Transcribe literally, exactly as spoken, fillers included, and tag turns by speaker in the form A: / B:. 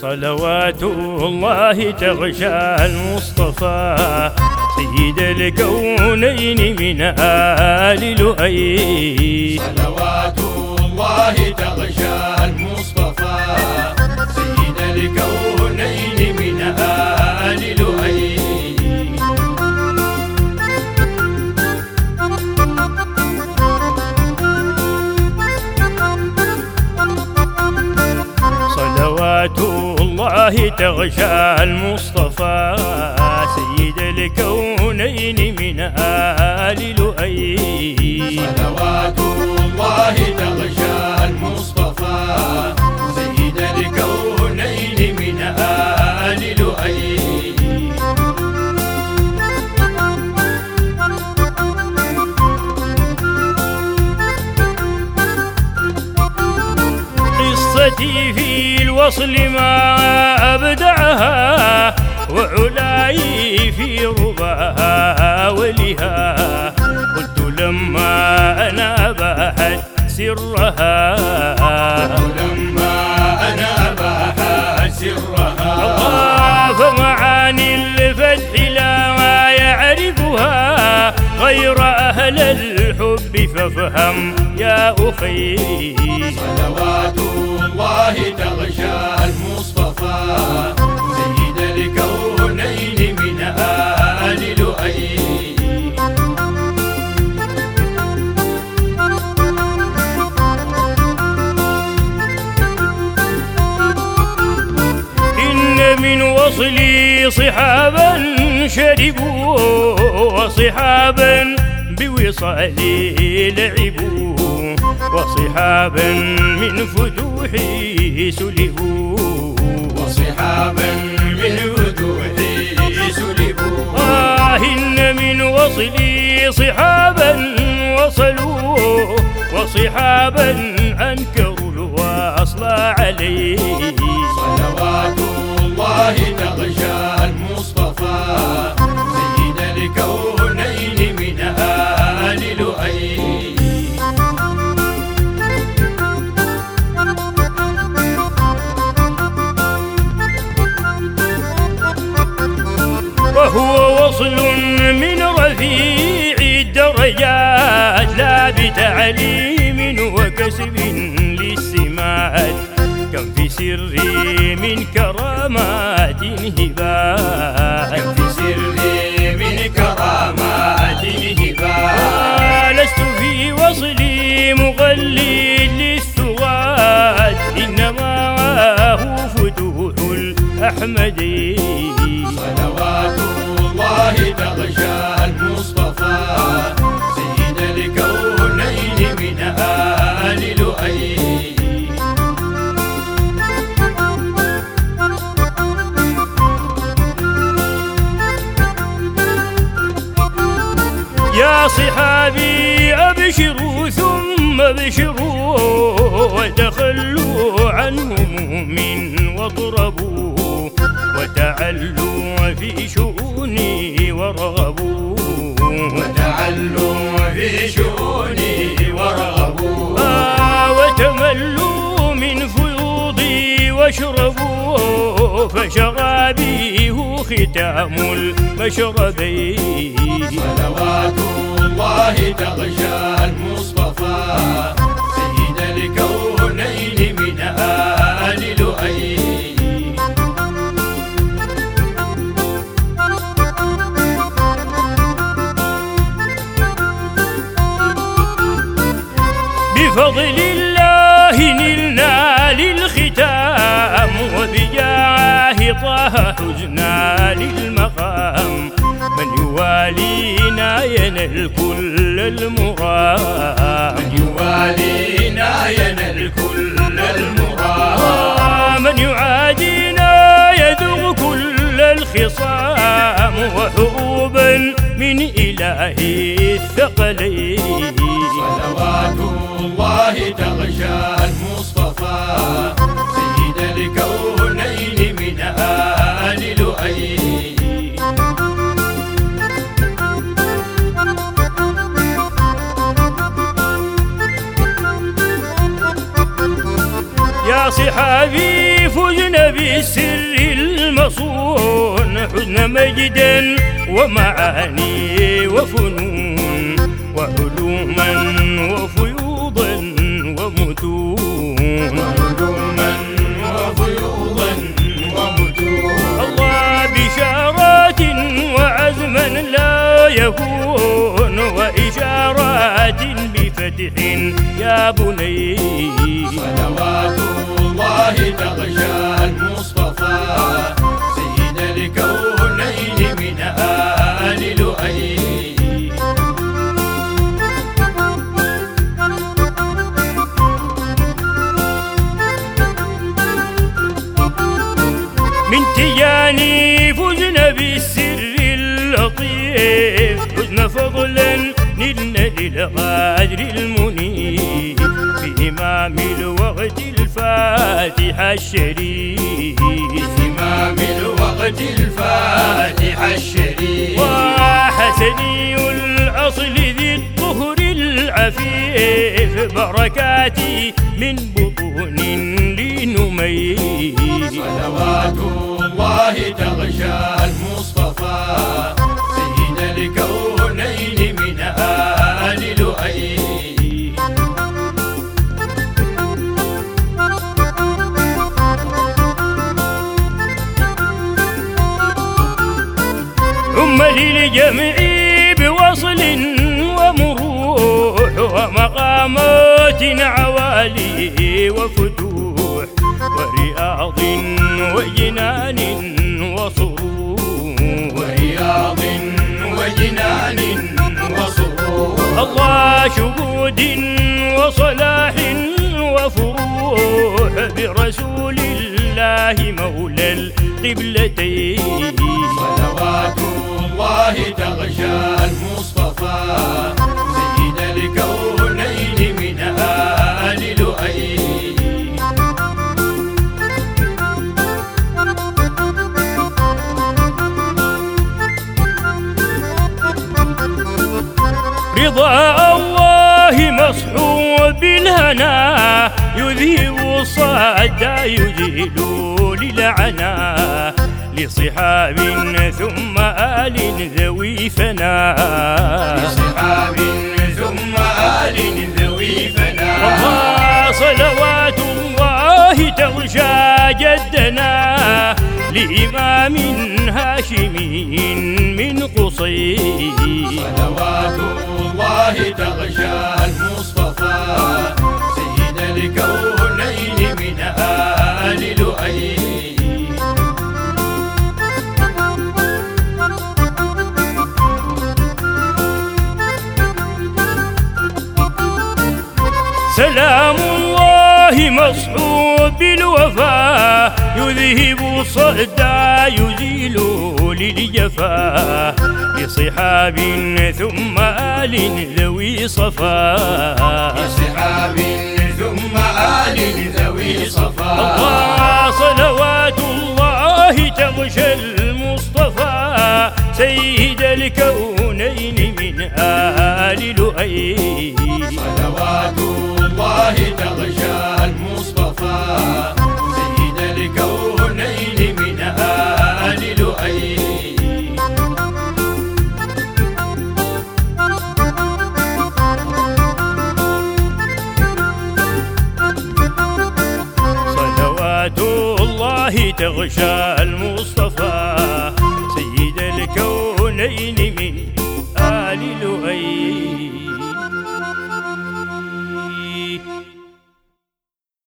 A: صلوات الله تغشى المصطفى سيد الكونين من آل لؤي.
B: صلوات الله تغشى المصطفى سيد الكونين من آل لؤي.
A: صلوات الله تغشى المصطفى سيد الكونين من آل لؤي.
B: صلوات الله تغشى المصطفى سيد الكونين من آل لؤي.
A: قصتي في الوصل ما أبدعها وعلاي في رباها ولها. قلت لما أنا باحت سرها
B: لما أنا باحت سرها
A: فمعاني الفتح لا ما يعرفها غير أهل الحب فافهم يا أخي.
B: صلوات الله تغشى المصطفى سيد الكونين من آل لؤي.
A: إن من وصلي صحابا شربوا وصحابا بوصالي لعبوا وصحابا من فتوحي سلبوا
B: وصحابا من فتوحي سلبوا.
A: آه إن من وصلي صحابا وصلوا وصحابا أنكروا الوصل عليه.
B: صلوات الله تغشى المصطفى سيد الكونين من آل لؤي. وهو وصل من رفيع الدرجات لا بتعليم وكسب للسمات. كم في سري من كرامات هبات كم في سري من كرامات هبات.
A: لست في وصلي مغلي للثوات إنما هو فتوح الأحمدي.
B: صلوات الله تغشى المصطفى سيد الكونين من آل لؤي.
A: يا صحابي أبشروا ثم ابشروا وتخلوا عن هموم واضربوا وتعلوا في شؤوني وارغبوا
B: وتعلوا في شؤوني وارغبوا.
A: آه وتملوا من فيوضي واشربوا فشرابي هو ختام المشربين.
B: صلوات الله تغشى المصطفى سيد الكونين من آل لؤي. بفضل الله نلنا للختام وبجاه طه حزنا للمقام. من يوالينا ينال كل المرام. من يوالينا ينال كل المرام.
A: من يعادينا يذوق كل الخصام وحروبا من إله الثقلين.
B: صلوات الله تغشى المصطفى سيد الكونين من آل لؤي.
A: يا صحابي فزنا بالسر المصون، حزن مجدا ومعاني وفنون وعلوما وفيوضا ومتون،
B: وعلوما وفيوضا ومتون.
A: الله بشارات وعزما لا يكون، وإشارات بفتح يا بني.
B: صلوات الله تغشى المصطفى سيد الكونين من آل لؤي.
A: من تجاني فزنا بالسر اللطيف، فزنا فضلا نلنا للقادر المنيف، بإمام الوقت الفاتح الشريف،
B: بإمام الوقت الفاتح الشريف،
A: وحسني الأصل ذي الطهر العفيف، بركاتي من بطون لنمي.
B: صلوات الله تغشى المصطفى سيد الكونين من آل لؤي.
A: ثم للجمع بوصل ومروح ومقامات عوالي وفتوح ورياض وجنان وصروح،
B: ورياض وجنان وصروح.
A: الله شهود وصلاح وفروح برسول الله مولى القبلتين.
B: صلوات الله تغشى المصطفى سيد الكونين من آل لؤي.
A: رضا الله مصحوب بالهنا، يذهب الصدى يزيل للعنا، لصحاب ثم آل ذوي فنا،
B: لصحاب ثم آل ذوي فنا.
A: صلوات الله تغشى جدنا، لإمام هاشمي من قصي.
B: صلوات الله تغشى المصطفى سيد الكونين من آل لؤي.
A: سلام الله مصحوب بالوفا، يذهب الصدى يزيل للجفا، لصحاب ثم آل ذوي صفا،
B: لصحاب ثم آل ذوي صفا.
A: الله صلوات الله تغشى المصطفى سيد الكونين من آل لؤي.
B: صلوات الله تغشى المصطفى سيد الكونين من آل لؤي.
A: صلوات الله تغشى المصطفى سيد الكونين من آل لؤي.